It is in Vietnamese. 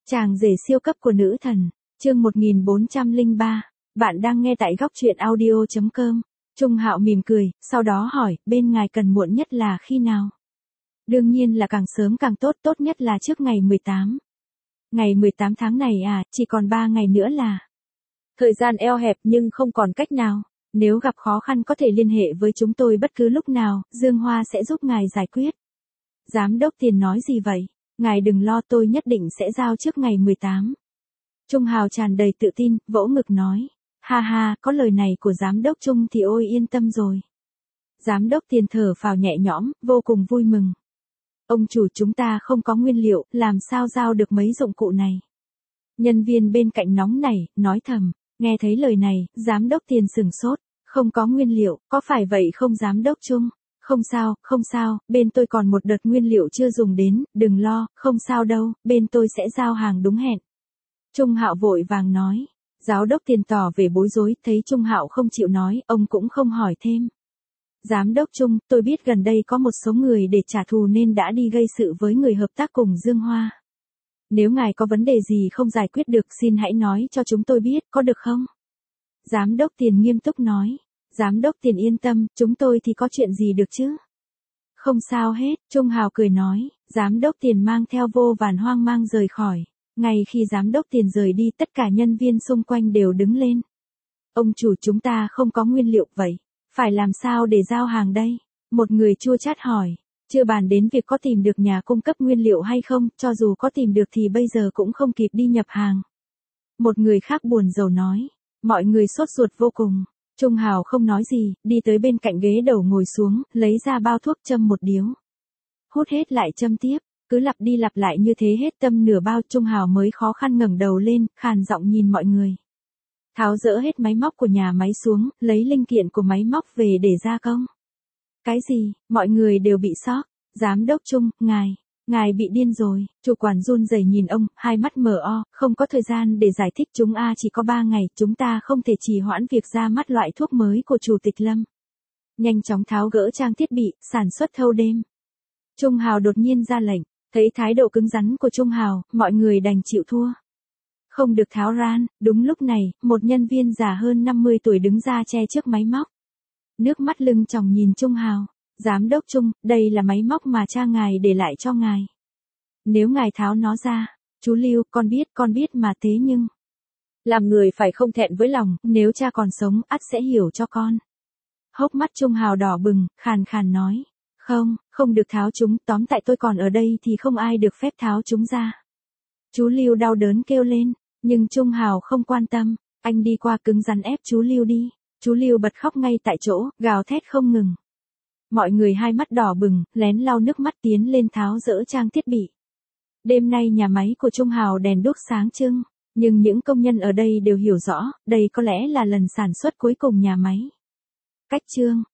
Chàng rể siêu cấp của nữ thần, chương 1403, bạn đang nghe tại góc truyện audio.com. Trung Hạo mỉm cười, sau đó hỏi, bên ngài cần muộn nhất là khi nào? Đương nhiên là càng sớm càng tốt, tốt nhất là trước ngày 18. Ngày 18 tháng này à, chỉ còn 3 ngày nữa là. Thời gian eo hẹp nhưng không còn cách nào. Nếu gặp khó khăn có thể liên hệ với chúng tôi bất cứ lúc nào, Dương Hoa sẽ giúp ngài giải quyết. Giám đốc Tiền nói gì vậy? Ngài đừng lo, tôi nhất định sẽ giao trước ngày 18. Trung Hào tràn đầy tự tin, vỗ ngực nói. Ha ha, có lời này của giám đốc Trung thì ôi yên tâm rồi. Giám đốc Tiền thở phào nhẹ nhõm, vô cùng vui mừng. Ông chủ, chúng ta không có nguyên liệu, làm sao giao được mấy dụng cụ này? Nhân viên bên cạnh nóng nảy, nói thầm. Nghe thấy lời này, giám đốc Tiền sửng sốt. Không có nguyên liệu, có phải vậy không giám đốc Trung? Không sao, bên tôi còn một đợt nguyên liệu chưa dùng đến, đừng lo, không sao đâu, bên tôi sẽ giao hàng đúng hẹn. Trung Hạo vội vàng nói. Giám đốc Tiền tỏ vẻ bối rối, thấy Trung Hạo không chịu nói, ông cũng không hỏi thêm. Giám đốc Trung, tôi biết gần đây có một số người để trả thù nên đã đi gây sự với người hợp tác cùng Dương Hoa. Nếu ngài có vấn đề gì không giải quyết được xin hãy nói cho chúng tôi biết, có được không? Giám đốc Tiền nghiêm túc nói. Giám đốc Tiền yên tâm, chúng tôi thì có chuyện gì được chứ? Không sao hết, Trung Hào cười nói. Giám đốc Tiền mang theo vô vàn hoang mang rời khỏi. Ngay khi giám đốc Tiền rời đi, tất cả nhân viên xung quanh đều đứng lên. Ông chủ, chúng ta không có nguyên liệu vậy. Phải làm sao để giao hàng đây? Một người chua chát hỏi. Chưa bàn đến việc có tìm được nhà cung cấp nguyên liệu hay không, cho dù có tìm được thì bây giờ cũng không kịp đi nhập hàng. Một người khác buồn rầu nói. Mọi người sốt ruột vô cùng. Trung Hào không nói gì, đi tới bên cạnh ghế đầu ngồi xuống, lấy ra bao thuốc châm một điếu. Hút hết lại châm tiếp, cứ lặp đi lặp lại như thế hết tâm nửa bao. Trung Hào mới khó khăn ngẩng đầu lên, khàn giọng nhìn mọi người. Tháo dỡ hết máy móc của nhà máy xuống, lấy linh kiện của máy móc về để gia công. Cái gì? Mọi người đều bị sốc. Giám đốc Trung, ngài bị điên rồi. Chủ quản run rẩy nhìn ông, hai mắt mở o, không có thời gian để giải thích, chúng chỉ có 3 ngày, chúng ta không thể trì hoãn việc ra mắt loại thuốc mới của Chủ tịch Lâm. Nhanh chóng tháo gỡ trang thiết bị, sản xuất thâu đêm. Trung Hào đột nhiên ra lệnh, thấy thái độ cứng rắn của Trung Hào, mọi người đành chịu thua. Không được tháo ran, đúng lúc này, một nhân viên già hơn 50 tuổi đứng ra che trước máy móc. Nước mắt lưng tròng nhìn Trung Hào. Giám đốc Trung, đây là máy móc mà cha ngài để lại cho ngài. Nếu ngài tháo nó ra, chú Lưu, con biết mà thế nhưng. Làm người phải không thẹn với lòng, nếu cha còn sống, ắt sẽ hiểu cho con. Hốc mắt Trung Hào đỏ bừng, khàn khàn nói. Không được tháo chúng, tóm tại tôi còn ở đây thì không ai được phép tháo chúng ra. Chú Lưu đau đớn kêu lên, nhưng Trung Hào không quan tâm, anh đi qua cứng rắn ép chú Lưu đi. Chú Lưu bật khóc ngay tại chỗ, gào thét không ngừng. Mọi người hai mắt đỏ bừng, lén lau nước mắt tiến lên tháo dỡ trang thiết bị. Đêm nay nhà máy của Trung Hào đèn đuốc sáng trưng, nhưng những công nhân ở đây đều hiểu rõ, đây có lẽ là lần sản xuất cuối cùng nhà máy. Cách chương